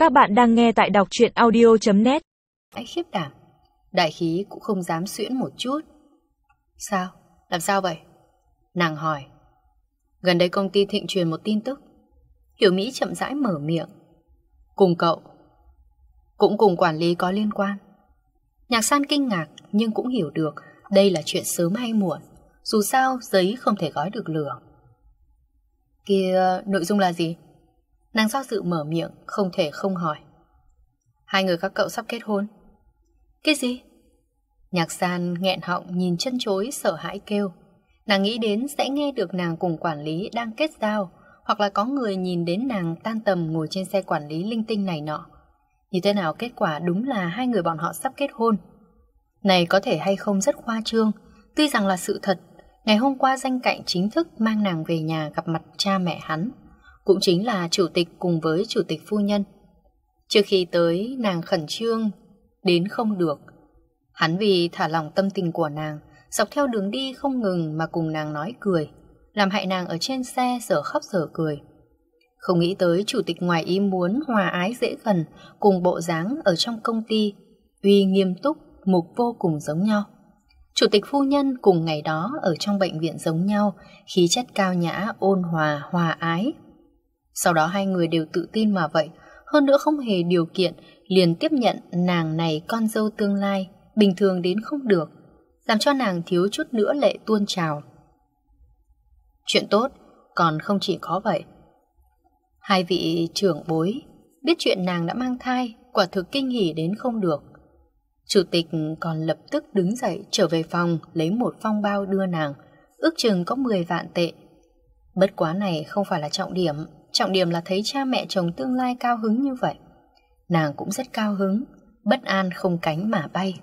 Các bạn đang nghe tại đọc truyện audio.net. Anh khiếp đảm, đại khí cũng không dám xuyễn một chút. Sao? Làm sao vậy? Nàng hỏi. Gần đây công ty thịnh truyền một tin tức. Hiểu Mỹ chậm rãi mở miệng. Cùng cậu, cũng cùng quản lý có liên quan. Nhạc San kinh ngạc nhưng cũng hiểu được đây là chuyện sớm hay muộn. Dù sao giấy không thể gói được lửa. Kia, nội dung là gì? Nàng do dự mở miệng, không thể không hỏi. Hai người các cậu sắp kết hôn. Cái gì? Nhạc San nghẹn họng nhìn chân chối sợ hãi kêu. Nàng nghĩ đến sẽ nghe được nàng cùng quản lý đang kết giao, hoặc là có người nhìn đến nàng tan tầm ngồi trên xe quản lý linh tinh này nọ. Như thế nào kết quả đúng là hai người bọn họ sắp kết hôn. Này có thể hay không rất khoa trương, tuy rằng là sự thật. Ngày hôm qua Danh Cạnh chính thức mang nàng về nhà gặp mặt cha mẹ hắn, cũng chính là chủ tịch cùng với chủ tịch phu nhân. Trước khi tới, nàng khẩn trương đến không được. Hắn vì thả lỏng tâm tình của nàng, dọc theo đường đi không ngừng mà cùng nàng nói cười, làm hại nàng ở trên xe dở khóc dở cười. Không nghĩ tới chủ tịch ngoài ý muốn hòa ái dễ gần, cùng bộ dáng ở trong công ty uy nghiêm túc, mục vô cùng giống nhau. Chủ tịch phu nhân cùng ngày đó ở trong bệnh viện giống nhau, khí chất cao nhã, ôn hòa, hòa ái. Sau đó hai người đều tự tin mà vậy, hơn nữa không hề điều kiện, liền tiếp nhận nàng này con dâu tương lai, bình thường đến không được, làm cho nàng thiếu chút nữa lệ tuôn trào. Chuyện tốt, còn không chỉ có vậy. Hai vị trưởng bối biết chuyện nàng đã mang thai, quả thực kinh hỉ đến không được. Chủ tịch còn lập tức đứng dậy trở về phòng lấy một phong bao đưa nàng, ước chừng có 10 vạn tệ. Bất quá này không phải là trọng điểm là thấy cha mẹ chồng tương lai cao hứng như vậy. Nàng cũng rất cao hứng, bất an không cánh mà bay.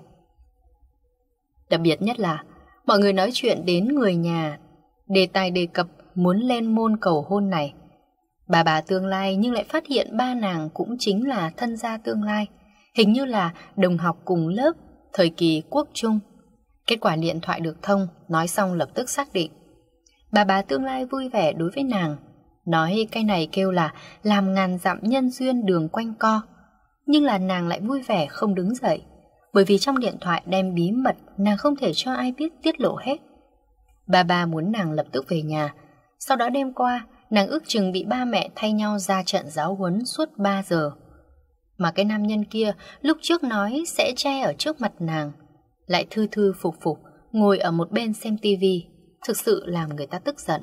Đặc biệt nhất là mọi người nói chuyện đến người nhà, đề tài đề cập muốn lên môn cầu hôn này. Bà tương lai nhưng lại phát hiện ba nàng cũng chính là thân gia tương lai, hình như là đồng học cùng lớp thời kỳ quốc trung. Kết quả điện thoại được thông, nói xong lập tức xác định. Bà tương lai vui vẻ đối với nàng, nói cái này kêu là làm ngàn dặm nhân duyên đường quanh co. Nhưng là nàng lại vui vẻ không đứng dậy, bởi vì trong điện thoại đem bí mật nàng không thể cho ai biết tiết lộ hết. Bà muốn nàng lập tức về nhà. Sau đó đêm qua nàng ước chừng bị ba mẹ thay nhau ra trận giáo huấn suốt 3 giờ. Mà cái nam nhân kia lúc trước nói sẽ che ở trước mặt nàng, lại thư thư phục phục ngồi ở một bên xem tivi, thực sự làm người ta tức giận.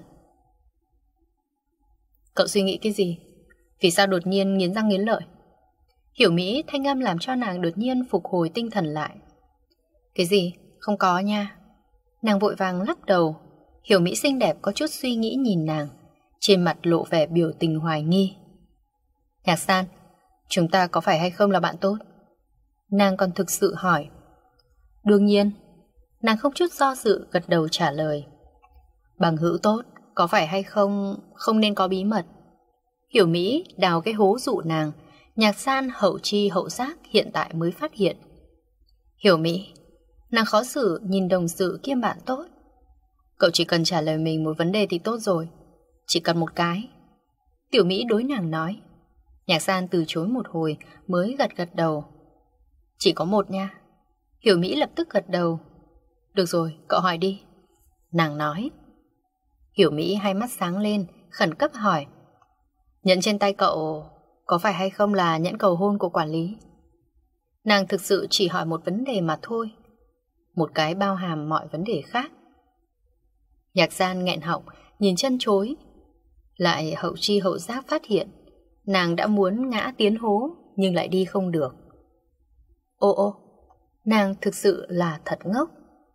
Cậu suy nghĩ cái gì? Vì sao đột nhiên nghiến răng nghiến lợi? Hiểu Mỹ thanh âm làm cho nàng đột nhiên phục hồi tinh thần lại. Cái gì? Không có nha. Nàng vội vàng lắc đầu. Hiểu Mỹ xinh đẹp có chút suy nghĩ nhìn nàng, trên mặt lộ vẻ biểu tình hoài nghi. Nhạc San, chúng ta có phải hay không là bạn tốt? Nàng còn thực sự hỏi. Đương nhiên. Nàng không chút do dự gật đầu trả lời. Bằng hữu tốt, có phải hay không nên có bí mật. Hiểu Mỹ đào cái hố dụ nàng. Nhạc San hậu chi hậu giác hiện tại mới phát hiện. Hiểu Mỹ, nàng khó xử nhìn đồng sự kiêm bạn tốt. Cậu chỉ cần trả lời mình một vấn đề thì tốt rồi. Chỉ cần một cái. Tiểu Mỹ đối nàng nói. Nhạc San từ chối một hồi mới gật đầu. Chỉ có một nha. Hiểu Mỹ lập tức gật đầu. Được rồi, cậu hỏi đi. Nàng nói. Hiểu Mỹ hai mắt sáng lên, khẩn cấp hỏi. Nhẫn trên tay cậu có phải hay không là nhẫn cầu hôn của quản lý? Nàng thực sự chỉ hỏi một vấn đề mà thôi, một cái bao hàm mọi vấn đề khác. Nhạc San nghẹn họng, nhìn chân chối, lại hậu chi hậu giác phát hiện nàng đã muốn ngã tiến hố nhưng lại đi không được. Ô, nàng thực sự là thật ngốc.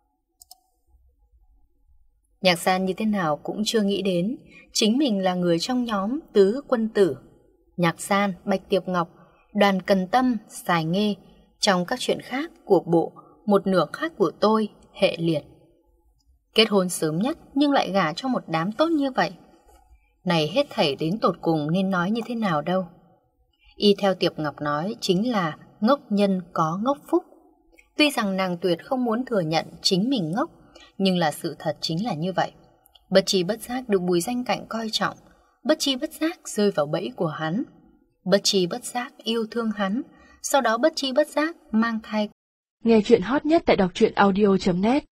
Nhạc San như thế nào cũng chưa nghĩ đến chính mình là người trong nhóm tứ quân tử. Nhạc San, Bạch Tiệp Ngọc, Đoàn Cần Tâm, Sài Nghê, trong các chuyện khác của bộ, một nửa khác của tôi, hệ liệt. Kết hôn sớm nhất nhưng lại gả cho một đám tốt như vậy. Này hết thảy đến tột cùng nên nói như thế nào đâu. Y theo Tiệp Ngọc nói chính là ngốc nhân có ngốc phúc. Tuy rằng nàng tuyệt không muốn thừa nhận chính mình ngốc, nhưng là sự thật chính là như vậy. Bất chi bất giác được Bùi Danh Cạnh coi trọng, bất chi bất giác rơi vào bẫy của hắn. bất tri bất giác yêu thương hắn, sau đó bất tri bất giác mang thai. Nghe chuyện hot nhất tại đọc truyện audio.net